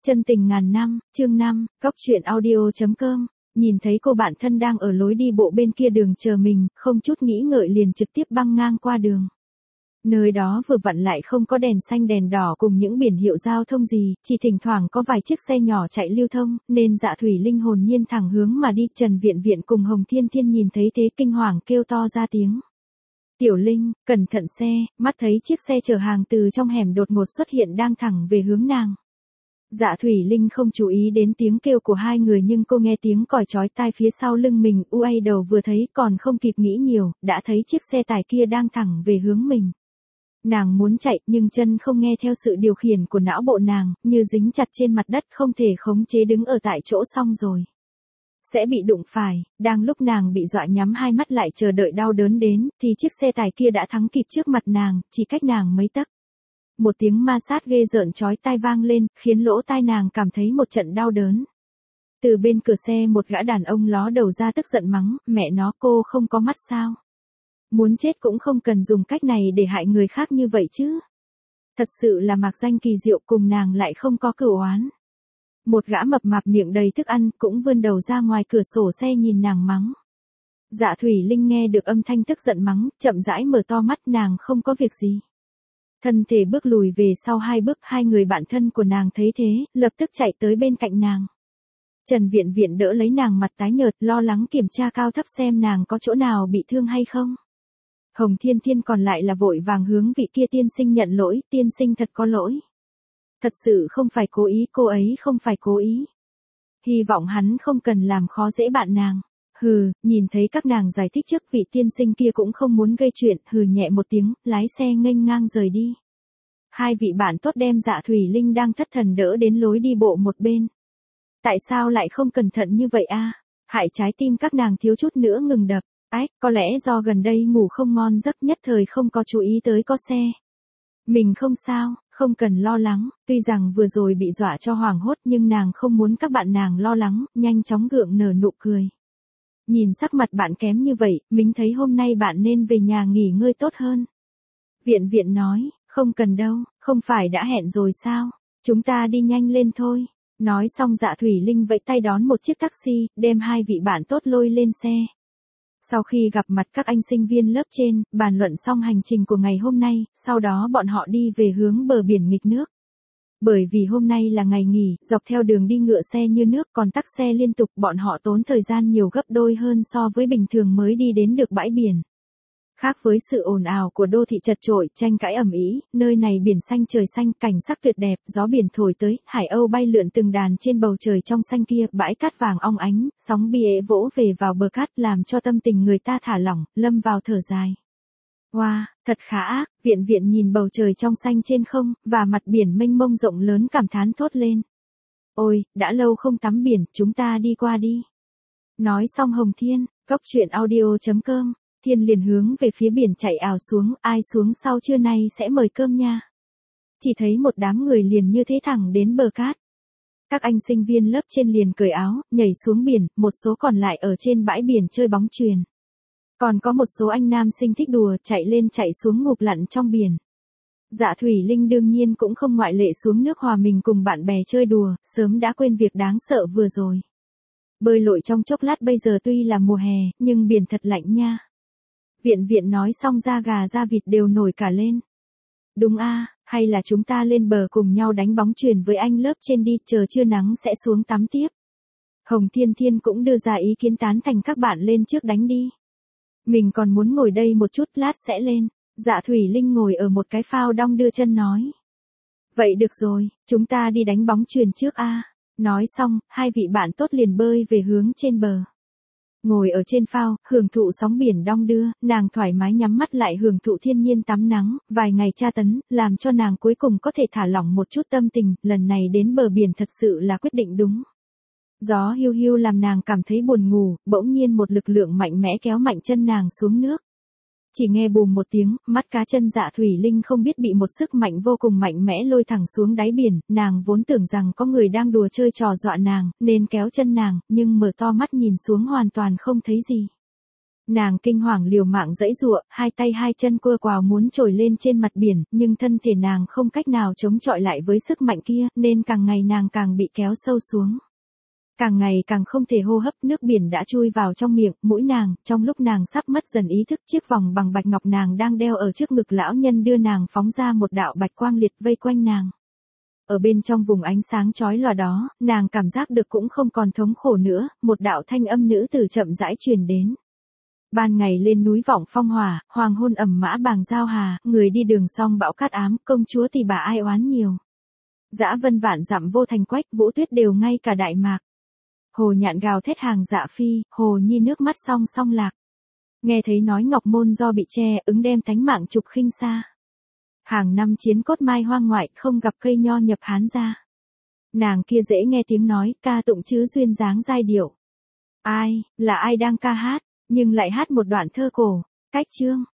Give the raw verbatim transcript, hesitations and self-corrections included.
Chân tình ngàn năm, chương năm, góc truyện audio chấm com. Nhìn thấy cô bạn thân đang ở lối đi bộ bên kia đường chờ mình, không chút nghĩ ngợi liền trực tiếp băng ngang qua đường. Nơi đó vừa vặn lại không có đèn xanh đèn đỏ cùng những biển hiệu giao thông gì, chỉ thỉnh thoảng có vài chiếc xe nhỏ chạy lưu thông, nên Dạ Thủy Linh hồn nhiên thẳng hướng mà đi. Trần Viện Viện cùng Hồng Thiên Thiên nhìn thấy thế kinh hoàng kêu to ra tiếng. Tiểu Linh, cẩn thận xe, mắt thấy chiếc xe chở hàng từ trong hẻm đột ngột xuất hiện đang thẳng về hướng nàng. Dạ Thủy Linh không chú ý đến tiếng kêu của hai người nhưng cô nghe tiếng còi chói tai phía sau lưng mình, uay đầu vừa thấy còn không kịp nghĩ nhiều, đã thấy chiếc xe tải kia đang thẳng về hướng mình. Nàng muốn chạy nhưng chân không nghe theo sự điều khiển của não bộ nàng, như dính chặt trên mặt đất không thể khống chế đứng ở tại chỗ xong rồi. Sẽ bị đụng phải, đang lúc nàng bị dọa nhắm hai mắt lại chờ đợi đau đớn đến, thì chiếc xe tải kia đã thắng kịp trước mặt nàng, chỉ cách nàng mấy tấc. Một tiếng ma sát ghê rợn chói tai vang lên, khiến lỗ tai nàng cảm thấy một trận đau đớn. Từ bên cửa xe một gã đàn ông ló đầu ra tức giận mắng, mẹ nó cô không có mắt sao? Muốn chết cũng không cần dùng cách này để hại người khác như vậy chứ. Thật sự là mạc danh kỳ diệu, cùng nàng lại không có cửu oán. Một gã mập mạp miệng đầy thức ăn cũng vươn đầu ra ngoài cửa sổ xe nhìn nàng mắng. Dạ Thủy Linh nghe được âm thanh tức giận mắng, chậm rãi mở to mắt, nàng không có việc gì. Thân thể bước lùi về sau hai bước, hai người bạn thân của nàng thấy thế, lập tức chạy tới bên cạnh nàng. Trần Viện Viện đỡ lấy nàng mặt tái nhợt, lo lắng kiểm tra cao thấp xem nàng có chỗ nào bị thương hay không. Hồng Thiên Thiên còn lại là vội vàng hướng vị kia tiên sinh nhận lỗi, tiên sinh thật có lỗi. Thật sự không phải cố ý, cô ấy không phải cố ý. Hy vọng hắn không cần làm khó dễ bạn nàng. Hừ, nhìn thấy các nàng giải thích trước, vị tiên sinh kia cũng không muốn gây chuyện, hừ nhẹ một tiếng, lái xe nghênh ngang rời đi. Hai vị bạn tốt đem Dạ Thủy Linh đang thất thần đỡ đến lối đi bộ một bên. Tại sao lại không cẩn thận như vậy a? Hại trái tim các nàng thiếu chút nữa ngừng đập. Ái, có lẽ do gần đây ngủ không ngon giấc nhất thời không có chú ý tới có xe. Mình không sao, không cần lo lắng, tuy rằng vừa rồi bị dọa cho hoảng hốt nhưng nàng không muốn các bạn nàng lo lắng, nhanh chóng gượng nở nụ cười. Nhìn sắc mặt bạn kém như vậy, mình thấy hôm nay bạn nên về nhà nghỉ ngơi tốt hơn. Viện Viện nói, không cần đâu, không phải đã hẹn rồi sao, chúng ta đi nhanh lên thôi. Nói xong Dạ Thủy Linh vẫy tay đón một chiếc taxi, đem hai vị bạn tốt lôi lên xe. Sau khi gặp mặt các anh sinh viên lớp trên, bàn luận xong hành trình của ngày hôm nay, sau đó bọn họ đi về hướng bờ biển nghịch nước. Bởi vì hôm nay là ngày nghỉ, dọc theo đường đi ngựa xe như nước, còn tắc xe liên tục, bọn họ tốn thời gian nhiều gấp đôi hơn so với bình thường mới đi đến được bãi biển. Khác với sự ồn ào của đô thị chật chội, tranh cãi ầm ĩ, nơi này biển xanh trời xanh, cảnh sắc tuyệt đẹp, gió biển thổi tới, hải âu bay lượn từng đàn trên bầu trời trong xanh kia, bãi cát vàng óng ánh, sóng bia vỗ về vào bờ cát làm cho tâm tình người ta thả lỏng, lâm vào thở dài. Wow, thật khá ác, Viện Viện nhìn bầu trời trong xanh trên không, và mặt biển mênh mông rộng lớn cảm thán thốt lên. Ôi, đã lâu không tắm biển, chúng ta đi qua đi. Nói xong Hồng Thiên, góc truyện audio chấm com. Thiên liền hướng về phía biển chạy ào xuống, ai xuống sau trưa nay sẽ mời cơm nha. Chỉ thấy một đám người liền như thế thẳng đến bờ cát. Các anh sinh viên lớp trên liền cởi áo, nhảy xuống biển, một số còn lại ở trên bãi biển chơi bóng chuyền. Còn có một số anh nam sinh thích đùa, chạy lên chạy xuống ngụp lặn trong biển. Dạ Thủy Linh đương nhiên cũng không ngoại lệ, xuống nước hòa mình cùng bạn bè chơi đùa, sớm đã quên việc đáng sợ vừa rồi. Bơi lội trong chốc lát, bây giờ tuy là mùa hè, nhưng biển thật lạnh nha. Viện Viện nói xong da gà da vịt đều nổi cả lên. Đúng a, hay là chúng ta lên bờ cùng nhau đánh bóng chuyền với anh lớp trên đi, chờ trưa nắng sẽ xuống tắm tiếp. Hồng Thiên Thiên cũng đưa ra ý kiến tán thành, các bạn lên trước đánh đi. Mình còn muốn ngồi đây một chút, lát sẽ lên. Dạ Thủy Linh ngồi ở một cái phao đong đưa chân nói. Vậy được rồi, chúng ta đi đánh bóng chuyền trước a. Nói xong, hai vị bạn tốt liền bơi về hướng trên bờ. Ngồi ở trên phao, hưởng thụ sóng biển đong đưa, nàng thoải mái nhắm mắt lại hưởng thụ thiên nhiên tắm nắng, vài ngày tra tấn, làm cho nàng cuối cùng có thể thả lỏng một chút tâm tình, lần này đến bờ biển thật sự là quyết định đúng. Gió hiu hiu làm nàng cảm thấy buồn ngủ, bỗng nhiên một lực lượng mạnh mẽ kéo mạnh chân nàng xuống nước. Chỉ nghe bùm một tiếng, mắt cá chân Dạ Thủy Linh không biết bị một sức mạnh vô cùng mạnh mẽ lôi thẳng xuống đáy biển, nàng vốn tưởng rằng có người đang đùa chơi trò dọa nàng, nên kéo chân nàng, nhưng mở to mắt nhìn xuống hoàn toàn không thấy gì. Nàng kinh hoàng liều mạng giãy giụa, hai tay hai chân cua quào muốn trồi lên trên mặt biển, nhưng thân thể nàng không cách nào chống chọi lại với sức mạnh kia, nên càng ngày nàng càng bị kéo sâu xuống. Càng ngày càng không thể hô hấp, nước biển đã chui vào trong miệng, mũi nàng, trong lúc nàng sắp mất dần ý thức, chiếc vòng bằng bạch ngọc nàng đang đeo ở trước ngực lão nhân đưa nàng phóng ra một đạo bạch quang liệt vây quanh nàng. Ở bên trong vùng ánh sáng chói lòa đó, nàng cảm giác được cũng không còn thống khổ nữa, một đạo thanh âm nữ tử chậm rãi truyền đến. Ban ngày lên núi vọng phong hỏa, hoàng hôn ẩm mã bàng giao hà, người đi đường song bão cát ám, công chúa thì bà ai oán nhiều. Dã vân vạn dặm vô thành quách, vũ tuyết đều ngay cả đại mạc. Hồ nhạn gào thét hàng dạ phi, hồ nhi nước mắt song song lạc. Nghe thấy nói ngọc môn do bị che, ứng đem thánh mạng trục khinh xa. Hàng năm chiến cốt mai hoang ngoại, không gặp cây nho nhập hán ra. Nàng kia dễ nghe tiếng nói, ca tụng chữ duyên dáng giai điệu. Ai, là ai đang ca hát, nhưng lại hát một đoạn thơ cổ, cách chương.